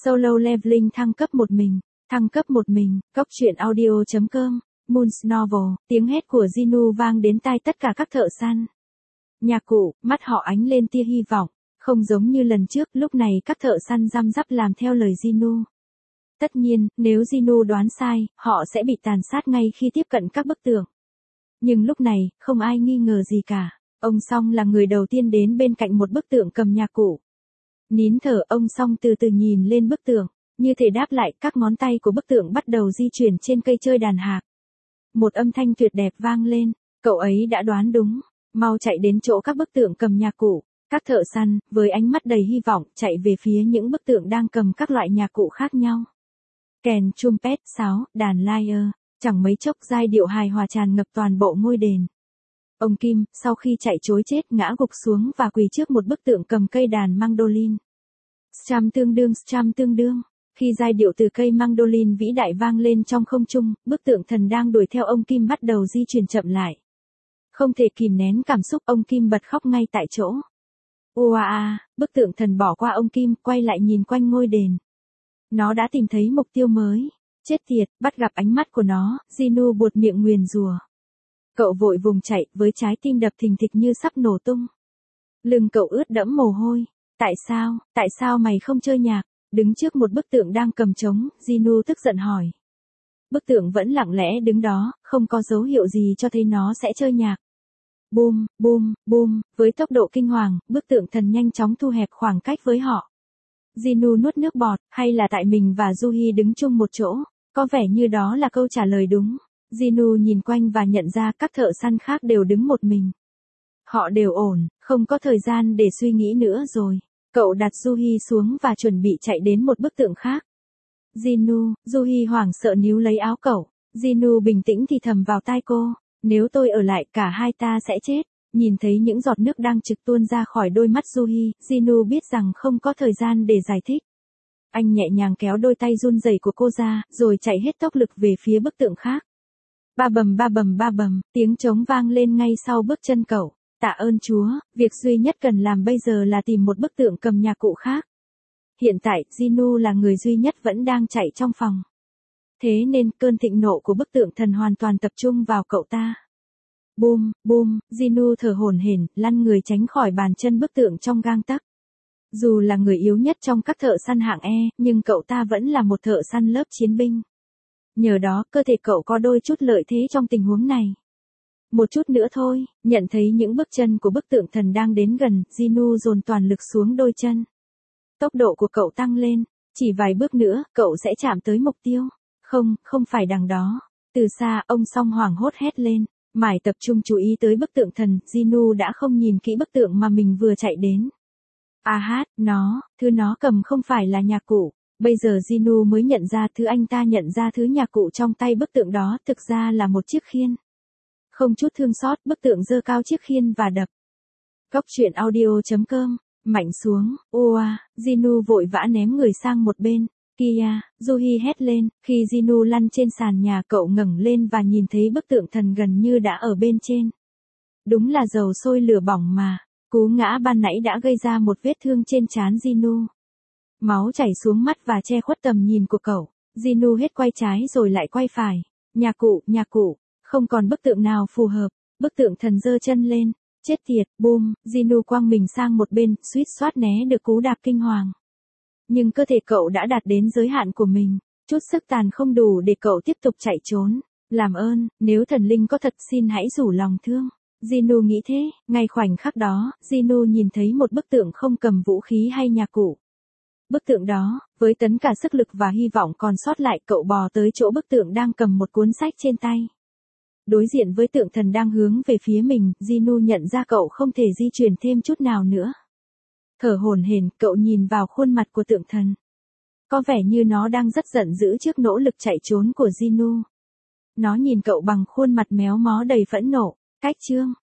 Solo Leveling thăng cấp một mình. Thăng cấp một mình, Cóc truyện audio.com, Moon's Novel, tiếng hét của Jinu vang đến tai tất cả các thợ săn. Nhạc cụ, mắt họ ánh lên tia hy vọng, không giống như lần trước, lúc này các thợ săn răm rắp làm theo lời Jinu. Tất nhiên, nếu Jinu đoán sai, họ sẽ bị tàn sát ngay khi tiếp cận các bức tượng. Nhưng lúc này, không ai nghi ngờ gì cả. Ông Song là người đầu tiên đến bên cạnh một bức tượng cầm nhạc cụ. Nín thở, ông Song từ từ nhìn lên bức tượng, như thể đáp lại, các ngón tay của bức tượng bắt đầu di chuyển trên cây chơi đàn hạc. Một âm thanh tuyệt đẹp vang lên, cậu ấy đã đoán đúng, mau chạy đến chỗ các bức tượng cầm nhạc cụ. Các thợ săn, với ánh mắt đầy hy vọng, chạy về phía những bức tượng đang cầm các loại nhạc cụ khác nhau. Kèn, trumpet, sáo, đàn lyre, chẳng mấy chốc giai điệu hài hòa tràn ngập toàn bộ ngôi đền. Ông Kim, sau khi chạy trối chết, ngã gục xuống và quỳ trước một bức tượng cầm cây đàn mandolin. Strum tương đương. Khi giai điệu từ cây mandolin vĩ đại vang lên trong không trung, bức tượng thần đang đuổi theo ông Kim bắt đầu di chuyển chậm lại. Không thể kìm nén cảm xúc, ông Kim bật khóc ngay tại chỗ. Oa, bức tượng thần bỏ qua ông Kim, quay lại nhìn quanh ngôi đền. Nó đã tìm thấy mục tiêu mới. Chết tiệt, bắt gặp ánh mắt của nó, Jinu buột miệng nguyền rủa. Cậu vội vùng chạy, với trái tim đập thình thịch như sắp nổ tung. Lưng cậu ướt đẫm mồ hôi. Tại sao mày không chơi nhạc? Đứng trước một bức tượng đang cầm trống, Jinu tức giận hỏi. Bức tượng vẫn lặng lẽ đứng đó, không có dấu hiệu gì cho thấy nó sẽ chơi nhạc. Boom, boom, boom, với tốc độ kinh hoàng, bức tượng thần nhanh chóng thu hẹp khoảng cách với họ. Jinu nuốt nước bọt, hay là tại mình và Juhi đứng chung một chỗ, có vẻ như đó là câu trả lời đúng. Jinu nhìn quanh và nhận ra các thợ săn khác đều đứng một mình. Họ đều ổn, không có thời gian để suy nghĩ nữa rồi. Cậu đặt Juhi xuống và chuẩn bị chạy đến một bức tượng khác. Juhi hoảng sợ níu lấy áo cậu. Jinu bình tĩnh thì thầm vào tai cô. Nếu tôi ở lại, cả hai ta sẽ chết. Nhìn thấy những giọt nước đang trực tuôn ra khỏi đôi mắt Juhi, Jinu biết rằng không có thời gian để giải thích. Anh nhẹ nhàng kéo đôi tay run rẩy của cô ra, rồi chạy hết tốc lực về phía bức tượng khác. Ba bầm, tiếng trống vang lên ngay sau bước chân cậu. Tạ ơn Chúa, việc duy nhất cần làm bây giờ là tìm một bức tượng cầm nhạc cụ khác. Hiện tại, Jinu là người duy nhất vẫn đang chạy trong phòng. Thế nên, cơn thịnh nộ của bức tượng thần hoàn toàn tập trung vào cậu ta. Boom, boom, Jinu thở hổn hển, lăn người tránh khỏi bàn chân bức tượng trong gang tấc. Dù là người yếu nhất trong các thợ săn hạng E, nhưng cậu ta vẫn là một thợ săn lớp chiến binh. Nhờ đó, cơ thể cậu có đôi chút lợi thế trong tình huống này. Một chút nữa thôi, nhận thấy những bước chân của bức tượng thần đang đến gần, Jinu dồn toàn lực xuống đôi chân. Tốc độ của cậu tăng lên, chỉ vài bước nữa, cậu sẽ chạm tới mục tiêu. Không phải đằng đó. Từ xa, ông Song hoảng hốt hét lên, mải tập trung chú ý tới bức tượng thần, Jinu đã không nhìn kỹ bức tượng mà mình vừa chạy đến. Thứ nó cầm không phải là nhạc cụ. Bây giờ Jinu mới nhận ra thứ anh ta nhận ra thứ nhạc cụ trong tay bức tượng đó thực ra là một chiếc khiên. Không chút thương xót, bức tượng giơ cao chiếc khiên và đập. Cóc truyện audio.com, mạnh xuống, Jinu vội vã ném người sang một bên. Kia, Juhi hét lên, khi Jinu lăn trên sàn nhà, cậu ngẩng lên và nhìn thấy bức tượng thần gần như đã ở bên trên. Đúng là dầu sôi lửa bỏng mà, cú ngã ban nãy đã gây ra một vết thương trên trán Jinu. Máu chảy xuống mắt và che khuất tầm nhìn của cậu. Jinu hết quay trái rồi lại quay phải. Nhạc cụ, không còn bức tượng nào phù hợp. Bức tượng thần giơ chân lên. Chết tiệt, boom, Jinu quăng mình sang một bên, suýt soát né được cú đạp kinh hoàng. Nhưng cơ thể cậu đã đạt đến giới hạn của mình. Chút sức tàn không đủ để cậu tiếp tục chạy trốn. Làm ơn, nếu thần linh có thật, xin hãy rủ lòng thương. Jinu nghĩ thế, ngay khoảnh khắc đó, Jinu nhìn thấy một bức tượng không cầm vũ khí hay nhạc cụ. Bức tượng đó, với tất cả sức lực và hy vọng còn sót lại, cậu bò tới chỗ bức tượng đang cầm một cuốn sách trên tay. Đối diện với tượng thần đang hướng về phía mình, Jinu nhận ra cậu không thể di chuyển thêm chút nào nữa. Thở hổn hển, cậu nhìn vào khuôn mặt của tượng thần. Có vẻ như nó đang rất giận dữ trước nỗ lực chạy trốn của Jinu. Nó nhìn cậu bằng khuôn mặt méo mó đầy phẫn nộ. Cách chương